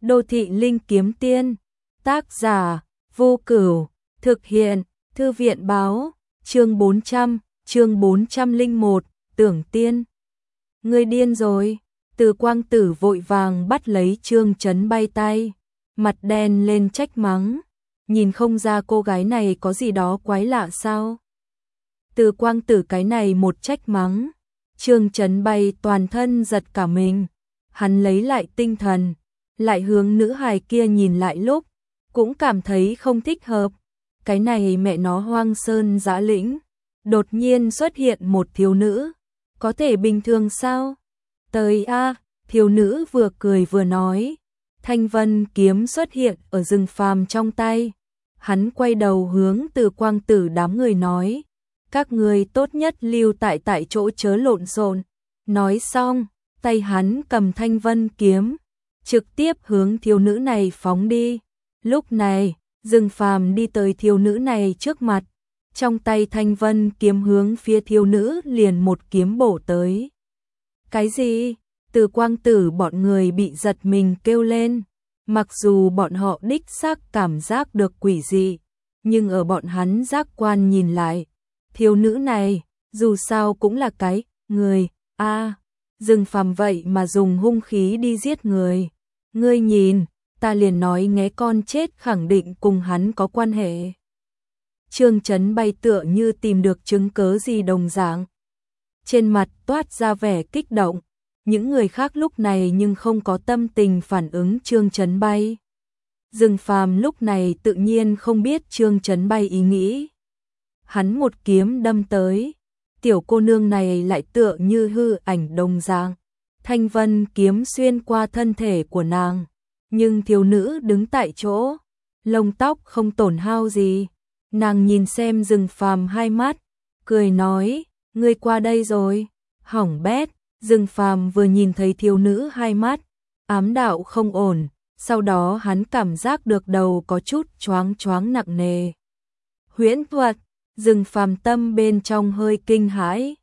Đô thị linh kiếm tiên. Tác giả: Vô Cửu. Thực hiện: Thư viện báo. Chương 401, Tưởng Tiên. Ngươi điên rồi. Từ Quang Tử vội vàng bắt lấy Trương Chấn Bay tay, mặt đen lên trách mắng. Nhìn không ra cô gái này có gì đó quái lạ sao? Từ Quang Tử cái này một trách mắng, Trương Chấn Bay toàn thân giật cả mình. Hắn lấy lại tinh thần, lại hướng nữ hài kia nhìn lại lúc, cũng cảm thấy không thích hợp. Cái này mẹ nó hoang sơn dã lĩnh, đột nhiên xuất hiện một thiếu nữ, có thể bình thường sao? Tới a, thiếu nữ vừa cười vừa nói. Thanh vân kiếm xuất hiện ở rừng phàm trong tay. Hắn quay đầu hướng Từ Quang Tử đám người nói, các người tốt nhất lưu tại chỗ chớ lộn xộn. Nói xong, tay hắn cầm thanh vân kiếm, trực tiếp hướng thiếu nữ này phóng đi. Lúc này, rừng phàm đi tới thiếu nữ này trước mặt, trong tay thanh vân kiếm hướng phía thiếu nữ liền một kiếm bổ tới. Cái gì? Từ Quang Tử bọn người bị giật mình kêu lên. Mặc dù bọn họ đích xác cảm giác được quỷ dị, nhưng ở bọn hắn giác quan nhìn lại, thiếu nữ này dù sao cũng là cái người a. Rừng phàm vậy mà dùng hung khí đi giết người. Ngươi nhìn, ta liền nói nghé con chết khẳng định cùng hắn có quan hệ. Trương Chấn Bay tựa như tìm được chứng cớ gì đồng dạng, trên mặt toát ra vẻ kích động. Những người khác lúc này nhưng không có tâm tình phản ứng Trương Chấn Bay. Rừng phàm lúc này tự nhiên không biết Trương Chấn Bay ý nghĩ. Hắn một kiếm đâm tới, tiểu cô nương này lại tựa như hư ảnh đồng dạng. Thanh vân kiếm xuyên qua thân thể của nàng, nhưng thiếu nữ đứng tại chỗ, lông tóc không tổn hao gì. Nàng nhìn xem rừng phàm hai mắt, cười nói, ngươi qua đây rồi. Hỏng bét. Rừng phàm vừa nhìn thấy thiếu nữ hai mắt, ám đạo không ổn, sau đó hắn cảm giác được đầu có chút choáng choáng nặng nề. Huyễn thuật. Rừng phàm tâm bên trong hơi kinh hãi.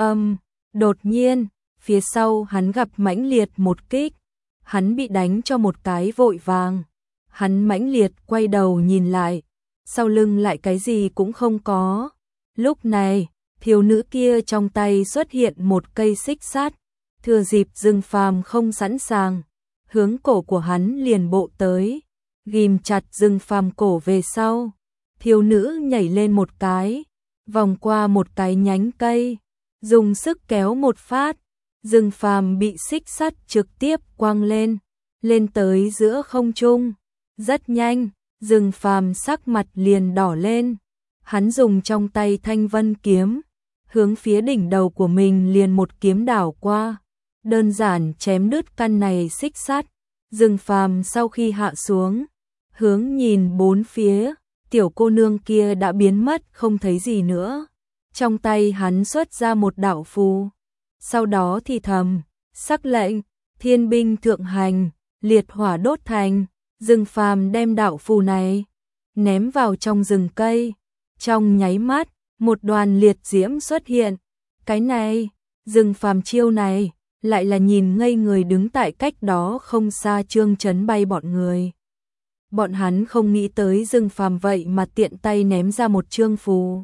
Đột nhiên, phía sau hắn gặp mãnh liệt một kích. Hắn bị đánh cho một cái vội vàng. Hắn mãnh liệt quay đầu nhìn lại, sau lưng lại cái gì cũng không có. Lúc này, thiếu nữ kia trong tay xuất hiện một cây xích sắt, thừa dịp rừng phàm không sẵn sàng, hướng cổ của hắn liền bộ tới, ghim chặt rừng phàm cổ về sau. Thiếu nữ nhảy lên một cái, vòng qua một cái nhánh cây, dùng sức kéo một phát, rừng phàm bị xích sắt trực tiếp quăng lên tới giữa không trung. Rất nhanh, rừng phàm sắc mặt liền đỏ lên, hắn dùng trong tay thanh vân kiếm, hướng phía đỉnh đầu của mình liền một kiếm đảo qua, đơn giản chém đứt căn này xích sắt. Rừng phàm sau khi hạ xuống, hướng nhìn bốn phía, tiểu cô nương kia đã biến mất không thấy gì nữa. Trong tay hắn xuất ra một đạo phù, sau đó thì thầm, sắc lệnh, thiên binh thượng hành, liệt hỏa đốt thành. Rừng phàm đem đạo phù này ném vào trong rừng cây, trong nháy mắt, một đoàn liệt diễm xuất hiện. Cái này, rừng phàm chiêu này, lại là nhìn ngây người đứng tại cách đó không xa Trương Chấn Bay bọn người. Bọn hắn không nghĩ tới rừng phàm vậy mà tiện tay ném ra một chương phù.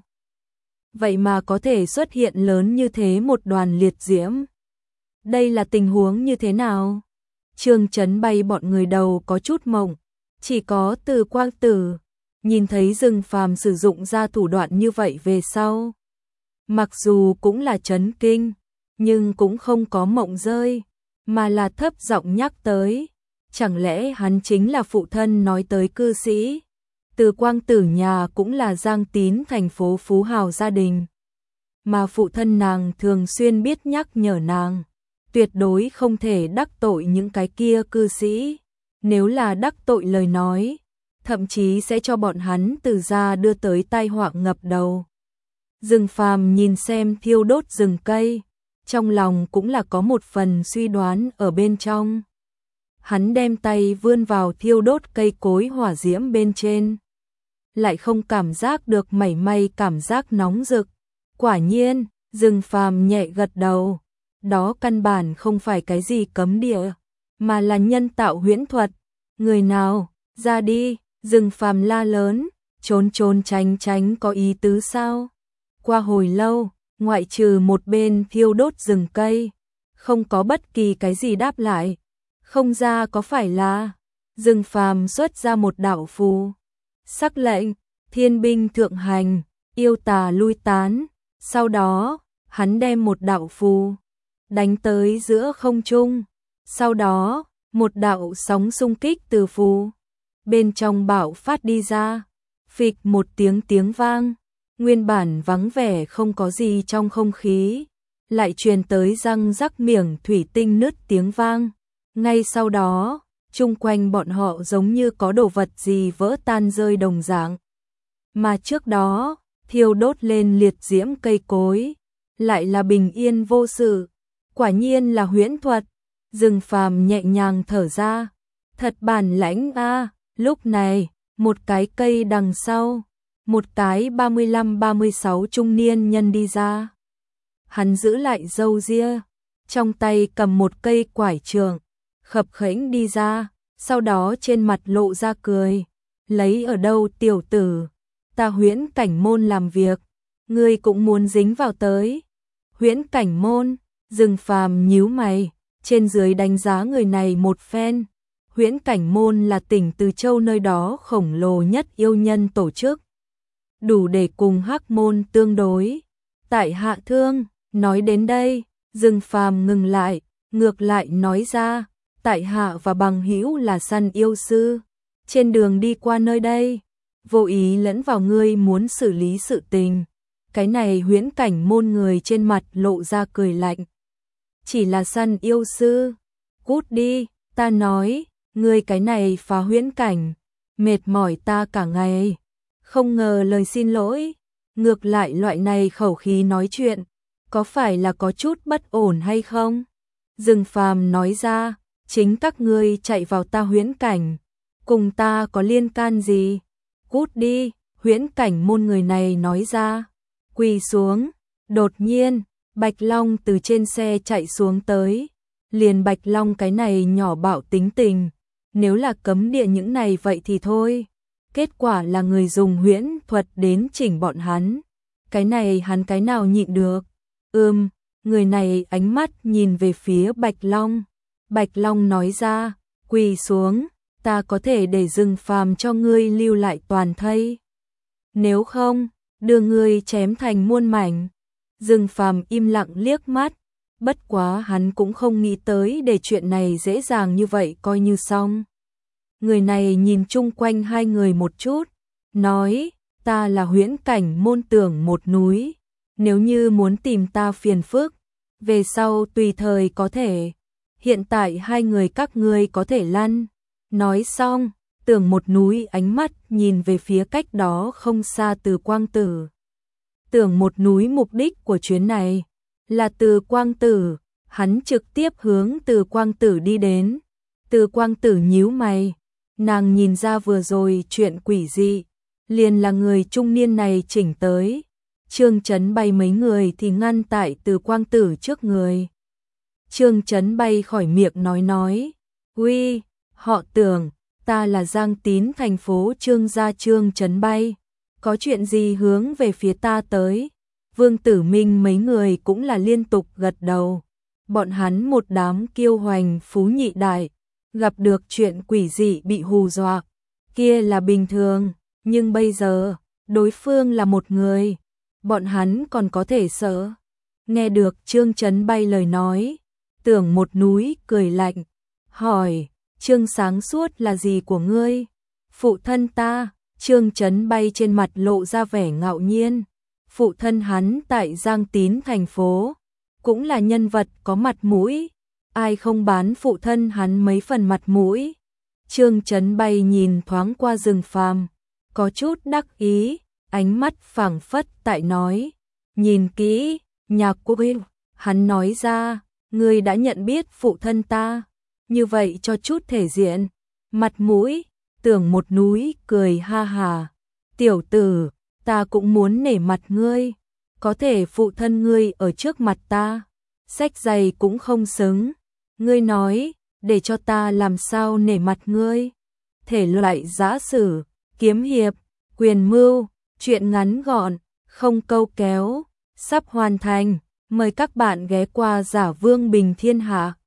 Vậy mà có thể xuất hiện lớn như thế một đoàn liệt diễm. Đây là tình huống như thế nào? Trương Chấn Bay bọn người đầu có chút mộng, chỉ có Từ Quang Tử nhìn thấy rừng phàm sử dụng ra thủ đoạn như vậy về sau. Mặc dù cũng là chấn kinh, nhưng cũng không có mộng rơi, mà là thấp giọng nhắc tới. Chẳng lẽ hắn chính là phụ thân nói tới cư sĩ? Từ Quang Tử nhà cũng là Giang Tín thành phố phú hào gia đình, mà phụ thân nàng thường xuyên biết nhắc nhở nàng, tuyệt đối không thể đắc tội những cái kia cư sĩ. Nếu là đắc tội lời nói, thậm chí sẽ cho bọn hắn từ gia đưa tới tai họa ngập đầu. Rừng phàm nhìn xem thiêu đốt rừng cây, trong lòng cũng là có một phần suy đoán ở bên trong. Hắn đem tay vươn vào thiêu đốt cây cối hỏa diễm bên trên, lại không cảm giác được mảy may cảm giác nóng rực. Quả nhiên, rừng phàm nhẹ gật đầu, đó căn bản không phải cái gì cấm địa, mà là nhân tạo huyễn thuật. Người nào, ra đi, Dương Phàm la lớn, trốn trốn tránh tránh có ý tứ sao? Qua hồi lâu, ngoại trừ một bên thiêu đốt rừng cây, không có bất kỳ cái gì đáp lại. Không ra có phải là Dương Phàm xuất ra một đạo phù, sắc lệnh, thiên binh thượng hành, yêu tà lui tán. Sau đó, hắn đem một đạo phù đánh tới giữa không trung. Sau đó, một đạo sóng xung kích từ phù bên trong bạo phát đi ra. Phịch một tiếng vang, nguyên bản vắng vẻ không có gì trong không khí, lại truyền tới răng rắc miệng thủy tinh nứt tiếng vang. Ngay sau đó, chung quanh bọn họ giống như có đồ vật gì vỡ tan rơi đồng dạng. Mà trước đó, thiêu đốt lên liệt diễm cây cối, lại là bình yên vô sự. Quả nhiên là huyễn thuật. Dương Phàm nhẹ nhàng thở ra, thật bản lãnh a. Lúc này, một cái cây đằng sau, một cái 35-36 trung niên nhân đi ra. Hắn giữ lại râu ria, trong tay cầm một cây quải trượng, khập khẽnh đi ra, sau đó trên mặt lộ ra cười. Lấy ở đâu tiểu tử, ta Huyễn Cảnh Môn làm việc, ngươi cũng muốn dính vào tới. Huyễn Cảnh Môn, Dương Phàm nhíu mày, trên dưới đánh giá người này một phen. Huyễn Cảnh Môn là tỉnh Từ Châu nơi đó khổng lồ nhất yêu nhân tổ chức, đủ để cùng Hắc Môn tương đối. Tại hạ thương, nói đến đây, Dương Phàm ngừng lại, ngược lại nói ra, tại hạ và bằng hữu là săn yêu sư, trên đường đi qua nơi đây, vô ý lẫn vào ngươi muốn xử lý sự tình. Cái này Huyễn Cảnh Môn người trên mặt lộ ra cười lạnh. Chỉ là săn yêu sư, cút đi, ta nói, ngươi cái này phá huyễn cảnh, mệt mỏi ta cả ngày. Không ngờ lời xin lỗi, ngược lại loại này khẩu khí nói chuyện, có phải là có chút bất ổn hay không? Dương Phàm nói ra, chính các ngươi chạy vào ta huyễn cảnh, cùng ta có liên can gì? Cút đi, Huyễn Cảnh Môn người này nói ra, quỳ xuống. Đột nhiên, Bạch Long từ trên xe chạy xuống tới, liền Bạch Long cái này nhỏ bạo tính tình, nếu là cấm địa những này vậy thì thôi. Kết quả là người dùng huyễn thuật đến chỉnh bọn hắn. Cái này hắn cái nào nhịn được. Người này ánh mắt nhìn về phía Bạch Long. Bạch Long nói ra, quỳ xuống, ta có thể để Dương Phàm cho ngươi lưu lại toàn thây. Nếu không, đưa ngươi chém thành muôn mảnh. Dương Phàm im lặng liếc mắt, bất quá hắn cũng không nghĩ tới để chuyện này dễ dàng như vậy coi như xong. Người này nhìn chung quanh hai người một chút, nói, ta là Huyễn Cảnh Môn Tưởng một núi, nếu như muốn tìm ta phiền phức, về sau tùy thời có thể, hiện tại hai người các ngươi có thể lăn. Nói xong, Tưởng một núi ánh mắt nhìn về phía cách đó không xa Từ Quang Tử. Tưởng một núi mục đích của chuyến này là Từ Quang Tử, hắn trực tiếp hướng Từ Quang Tử đi đến. Từ Quang Tử nhíu mày, nàng nhìn ra vừa rồi chuyện quỷ dị, liền là người trung niên này chỉnh tới. Trương Chấn Bay mấy người thì ngăn tại Từ Quang Tử trước người. Trương Chấn Bay khỏi miệng nói, uy, họ Tưởng, ta là Giang Tín thành phố Trương gia Trương Chấn Bay, có chuyện gì hướng về phía ta tới? Vương Tử Minh mấy người cũng là liên tục gật đầu. Bọn hắn một đám kiêu hoành phú nhị đại, gặp được chuyện quỷ dị bị hù dọa, kia là bình thường, nhưng bây giờ, đối phương là một người, bọn hắn còn có thể sợ. Nghe được Trương Chấn Bay lời nói, Tưởng một núi cười lạnh, hỏi, Trương sáng suốt là gì của ngươi? Phụ thân ta. Trương Chấn Bay trên mặt lộ ra vẻ ngạo nhiên. Phụ thân hắn tại Giang Tín thành phố, cũng là nhân vật có mặt mũi, ai không bán phụ thân hắn mấy phần mặt mũi. Trương Chấn Bay nhìn thoáng qua Dương Phàm, có chút đắc ý, ánh mắt phảng phất tại nói, nhìn kỹ, Nhạc Quốc Huynh. Hắn nói ra, ngươi đã nhận biết phụ thân ta, như vậy cho chút thể diện, mặt mũi. Tưởng một núi cười ha hà, tiểu tử, ta cũng muốn nể mặt ngươi, có thể phụ thân ngươi ở trước mặt ta, xách giày cũng không xứng, ngươi nói, để cho ta làm sao nể mặt ngươi. thể loại giã sử, kiếm hiệp, quyền mưu, truyện ngắn gọn, không câu kéo, sắp hoàn thành. Mời các bạn ghé qua Giả Vương Bình Thiên Hạ.